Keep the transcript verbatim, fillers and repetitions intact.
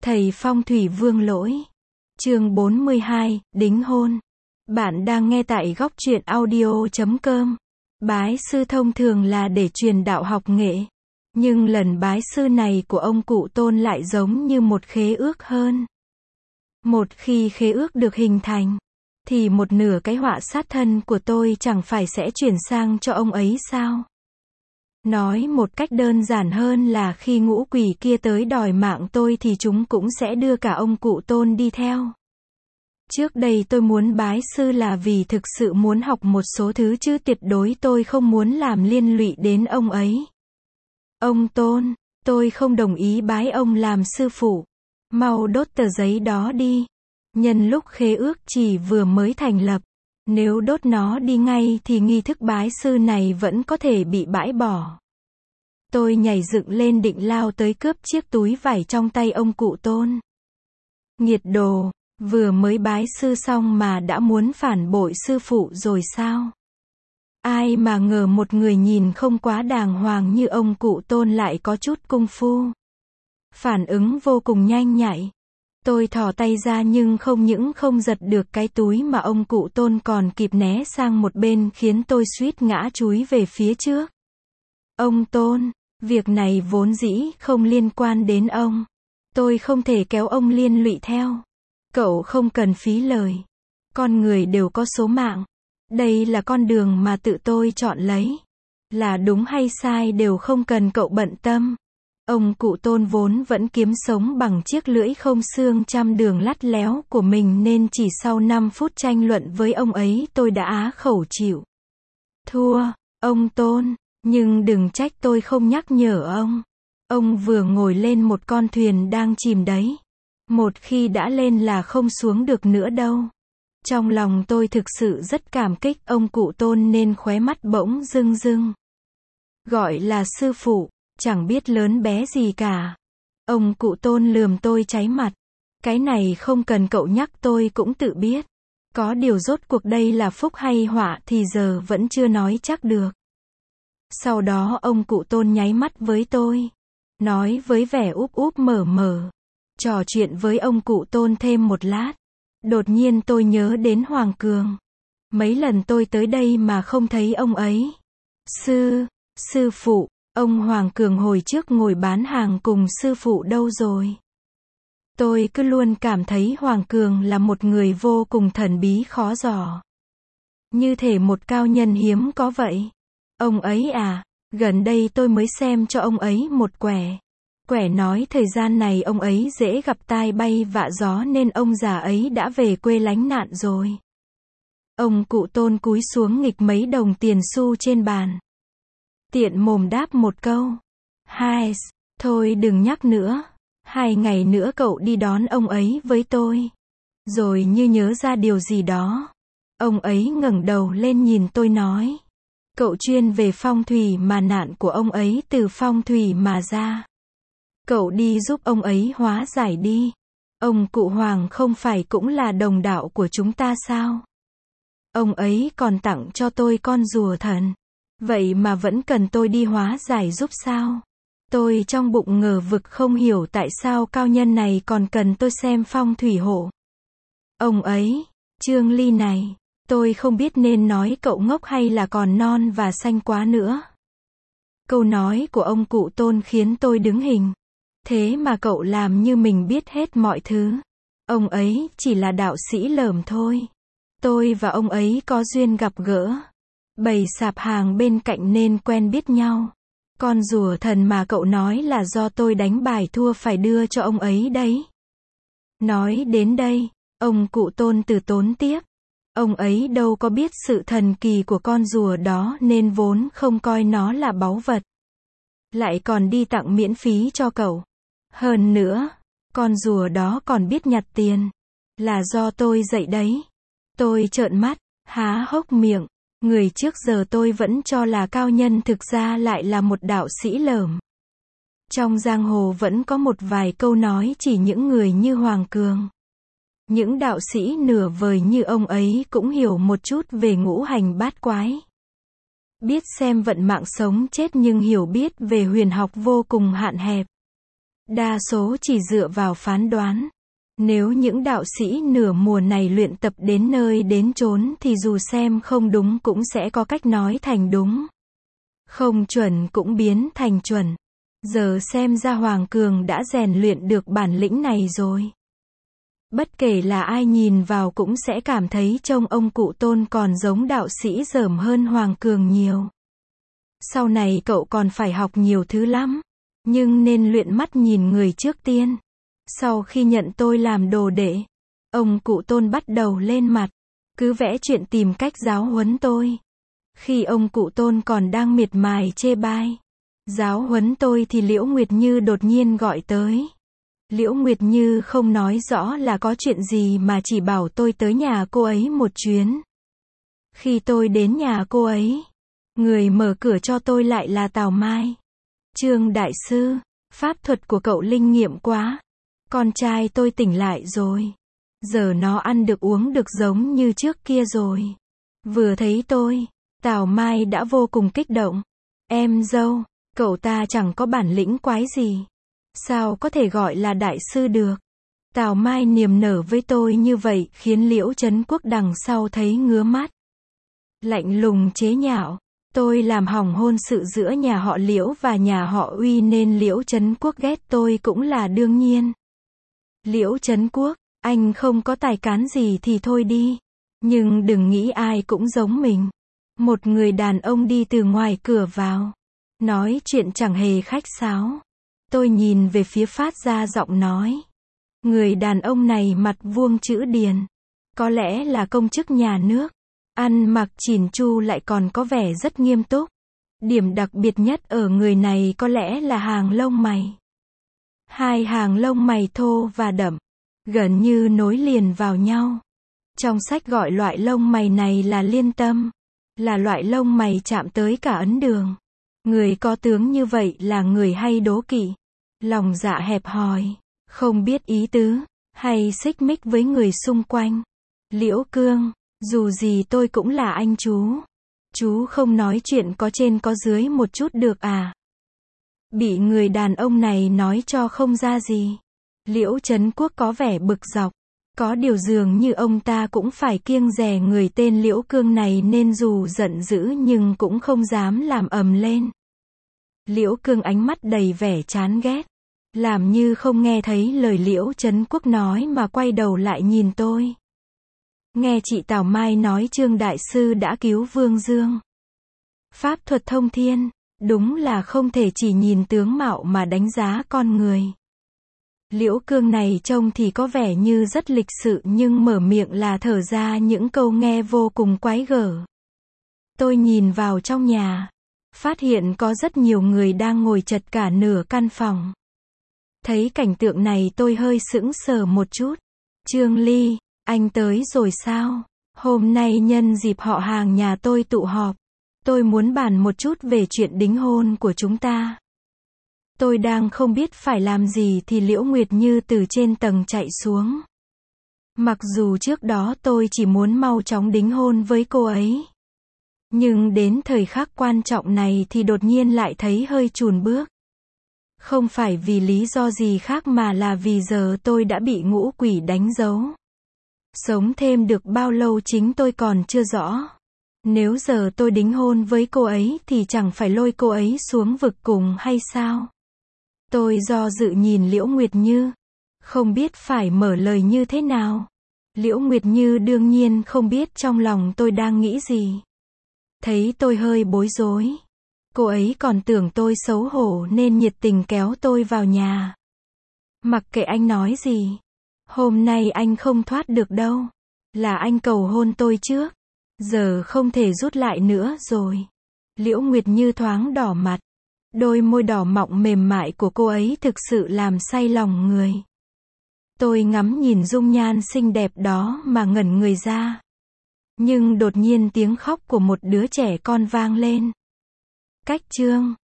Thầy Phong thủy Vương Lỗi. Chương bốn mươi hai, đính hôn. Bạn đang nghe tại góc truyện audio chấm com. Bái sư thông thường là để truyền đạo học nghệ. Nhưng lần bái sư này của ông cụ Tôn lại giống như một khế ước hơn. Một khi khế ước được hình thành, thì một nửa cái họa sát thân của tôi chẳng phải sẽ chuyển sang cho ông ấy sao? Nói một cách đơn giản hơn là khi ngũ quỷ kia tới đòi mạng tôi thì chúng cũng sẽ đưa cả ông cụ Tôn đi theo. Trước đây tôi muốn bái sư là vì thực sự muốn học một số thứ chứ tuyệt đối tôi không muốn làm liên lụy đến ông ấy. Ông Tôn, tôi không đồng ý bái ông làm sư phụ. Mau đốt tờ giấy đó đi. Nhân lúc khế ước chỉ vừa mới thành lập, nếu đốt nó đi ngay thì nghi thức bái sư này vẫn có thể bị bãi bỏ. Tôi nhảy dựng lên định lao tới cướp chiếc túi vải trong tay ông cụ Tôn. Nghiệt đồ, vừa mới bái sư xong mà đã muốn phản bội sư phụ rồi sao? Ai mà ngờ một người nhìn không quá đàng hoàng như ông cụ Tôn lại có chút công phu. Phản ứng vô cùng nhanh nhạy. Tôi thò tay ra nhưng không những không giật được cái túi mà ông cụ Tôn còn kịp né sang một bên khiến tôi suýt ngã chúi về phía trước. Ông Tôn, việc này vốn dĩ không liên quan đến ông. Tôi không thể kéo ông liên lụy theo. Cậu không cần phí lời. Con người đều có số mạng. Đây là con đường mà tự tôi chọn lấy. Là đúng hay sai đều không cần cậu bận tâm. Ông cụ Tôn vốn vẫn kiếm sống bằng chiếc lưỡi không xương trăm đường lắt léo của mình nên chỉ sau năm phút tranh luận với ông ấy tôi đã á khẩu chịu thua. Ông Tôn, nhưng đừng trách tôi không nhắc nhở ông. Ông vừa ngồi lên một con thuyền đang chìm đấy. Một khi đã lên là không xuống được nữa đâu. Trong lòng tôi thực sự rất cảm kích ông cụ Tôn nên khóe mắt bỗng rưng rưng. Gọi là sư phụ, chẳng biết lớn bé gì cả. Ông cụ Tôn lườm tôi cháy mặt. Cái này không cần cậu nhắc tôi cũng tự biết. Có điều rốt cuộc đây là phúc hay họa thì giờ vẫn chưa nói chắc được. Sau đó ông cụ Tôn nháy mắt với tôi. Nói với vẻ úp úp mở mở. Trò chuyện với ông cụ Tôn thêm một lát. Đột nhiên tôi nhớ đến Hoàng Cường. Mấy lần tôi tới đây mà không thấy ông ấy. Sư, sư phụ, ông Hoàng Cường hồi trước ngồi bán hàng cùng sư phụ đâu rồi? Tôi cứ luôn cảm thấy Hoàng Cường là một người vô cùng thần bí khó dò. Như thể một cao nhân hiếm có vậy. Ông ấy à, gần đây tôi mới xem cho ông ấy một quẻ. Quẻ nói thời gian này ông ấy dễ gặp tai bay vạ gió nên ông già ấy đã về quê lánh nạn rồi. Ông cụ Tôn cúi xuống nghịch mấy đồng tiền xu trên bàn. Tiện mồm đáp một câu. Hai, thôi đừng nhắc nữa. Hai ngày nữa cậu đi đón ông ấy với tôi. Rồi như nhớ ra điều gì đó. Ông ấy ngẩng đầu lên nhìn tôi nói. Cậu chuyên về phong thủy mà nạn của ông ấy từ phong thủy mà ra. Cậu đi giúp ông ấy hóa giải đi. Ông cụ Hoàng không phải cũng là đồng đạo của chúng ta sao? Ông ấy còn tặng cho tôi con rùa thần. Vậy mà vẫn cần tôi đi hóa giải giúp sao? Tôi trong bụng ngờ vực không hiểu tại sao cao nhân này còn cần tôi xem phong thủy hộ. Ông ấy, Trương Ly này, tôi không biết nên nói cậu ngốc hay là còn non và xanh quá nữa. Câu nói của ông cụ Tôn khiến tôi đứng hình. Thế mà cậu làm như mình biết hết mọi thứ. Ông ấy chỉ là đạo sĩ lởm thôi. Tôi và ông ấy có duyên gặp gỡ. Bày sạp hàng bên cạnh nên quen biết nhau. Con rùa thần mà cậu nói là do tôi đánh bài thua phải đưa cho ông ấy đấy. Nói đến đây, ông cụ Tôn từ tốn tiếp. Ông ấy đâu có biết sự thần kỳ của con rùa đó nên vốn không coi nó là báu vật. Lại còn đi tặng miễn phí cho cậu. Hơn nữa, con rùa đó còn biết nhặt tiền. Là do tôi dạy đấy. Tôi trợn mắt, há hốc miệng. Người trước giờ tôi vẫn cho là cao nhân thực ra lại là một đạo sĩ lởm. Trong giang hồ vẫn có một vài câu nói chỉ những người như Hoàng Cường. Những đạo sĩ nửa vời như ông ấy cũng hiểu một chút về ngũ hành bát quái. Biết xem vận mạng sống chết nhưng hiểu biết về huyền học vô cùng hạn hẹp. đa số chỉ dựa vào phán đoán. Nếu những đạo sĩ nửa mùa này luyện tập đến nơi đến chốn thì dù xem không đúng cũng sẽ có cách nói thành đúng. Không chuẩn cũng biến thành chuẩn. Giờ xem ra Hoàng Cường đã rèn luyện được bản lĩnh này rồi. Bất kể là ai nhìn vào cũng sẽ cảm thấy trông ông cụ Tôn còn giống đạo sĩ dởm hơn Hoàng Cường nhiều. Sau này cậu còn phải học nhiều thứ lắm. Nhưng nên luyện mắt nhìn người trước tiên. Sau khi nhận tôi làm đồ đệ, ông cụ Tôn bắt đầu lên mặt. Cứ vẽ chuyện tìm cách giáo huấn tôi. Khi ông cụ Tôn còn đang miệt mài chê bai giáo huấn tôi thì Liễu Nguyệt Như đột nhiên gọi tới. Liễu Nguyệt Như không nói rõ là có chuyện gì mà chỉ bảo tôi tới nhà cô ấy một chuyến. Khi tôi đến nhà cô ấy, người mở cửa cho tôi lại là Tào Mai. Trương đại sư, pháp thuật của cậu linh nghiệm quá. Con trai tôi tỉnh lại rồi. Giờ nó ăn được uống được giống như trước kia rồi. Vừa thấy tôi, Tào Mai đã vô cùng kích động. Em dâu, cậu ta chẳng có bản lĩnh quái gì. Sao có thể gọi là đại sư được? Tào Mai niềm nở với tôi như vậy khiến Liễu Trấn Quốc đằng sau thấy ngứa mắt. Lạnh lùng chế nhạo. Tôi làm hỏng hôn sự giữa nhà họ Liễu và nhà họ Uy nên Liễu Trấn Quốc ghét tôi cũng là đương nhiên. Liễu Trấn Quốc, anh không có tài cán gì thì thôi đi. Nhưng đừng nghĩ ai cũng giống mình. Một người đàn ông đi từ ngoài cửa vào. Nói chuyện chẳng hề khách sáo. Tôi nhìn về phía phát ra giọng nói. Người đàn ông này mặt vuông chữ điền. Có lẽ là công chức nhà nước. Ăn mặc chỉn chu lại còn có vẻ rất nghiêm túc. Điểm đặc biệt nhất ở người này có lẽ là hàng lông mày. Hai hàng lông mày thô và đậm, gần như nối liền vào nhau. Trong sách gọi loại lông mày này là liên tâm. Là loại lông mày chạm tới cả ấn đường. Người có tướng như vậy là người hay đố kỵ. Lòng dạ hẹp hòi. Không biết ý tứ. Hay xích mích với người xung quanh. Liễu Cương, dù gì tôi cũng là anh chú. Chú không nói chuyện có trên có dưới một chút được à? Bị người đàn ông này nói cho không ra gì. Liễu Trấn Quốc có vẻ bực dọc. Có điều dường như ông ta cũng phải kiêng dè người tên Liễu Cương này nên dù giận dữ nhưng cũng không dám làm ầm lên. Liễu Cương ánh mắt đầy vẻ chán ghét. Làm như không nghe thấy lời Liễu Trấn Quốc nói mà quay đầu lại nhìn tôi. Nghe chị Tào Mai nói Trương đại sư đã cứu Vương Dương. Pháp thuật thông thiên, đúng là không thể chỉ nhìn tướng mạo mà đánh giá con người. Liễu Cương này trông thì có vẻ như rất lịch sự nhưng mở miệng là thở ra những câu nghe vô cùng quái gở. Tôi nhìn vào trong nhà, phát hiện có rất nhiều người đang ngồi chật cả nửa căn phòng. Thấy cảnh tượng này tôi hơi sững sờ một chút. Trương Ly, anh tới rồi sao? Hôm nay nhân dịp họ hàng nhà tôi tụ họp, tôi muốn bàn một chút về chuyện đính hôn của chúng ta. Tôi đang không biết phải làm gì thì Liễu Nguyệt Như từ trên tầng chạy xuống. Mặc dù trước đó tôi chỉ muốn mau chóng đính hôn với cô ấy. Nhưng đến thời khắc quan trọng này thì đột nhiên lại thấy hơi chùn bước. Không phải vì lý do gì khác mà là vì giờ tôi đã bị ngũ quỷ đánh dấu. Sống thêm được bao lâu chính tôi còn chưa rõ. Nếu giờ tôi đính hôn với cô ấy thì chẳng phải lôi cô ấy xuống vực cùng hay sao? Tôi do dự nhìn Liễu Nguyệt Như. Không biết phải mở lời như thế nào. Liễu Nguyệt Như đương nhiên không biết trong lòng tôi đang nghĩ gì. Thấy tôi hơi bối rối. Cô ấy còn tưởng tôi xấu hổ nên nhiệt tình kéo tôi vào nhà. Mặc kệ anh nói gì. Hôm nay anh không thoát được đâu. Là anh cầu hôn tôi trước. Giờ không thể rút lại nữa rồi. Liễu Nguyệt Như thoáng đỏ mặt. Đôi môi đỏ mọng mềm mại của cô ấy thực sự làm say lòng người. Tôi ngắm nhìn dung nhan xinh đẹp đó mà ngẩn người ra. Nhưng đột nhiên tiếng khóc của một đứa trẻ con vang lên. Cách chương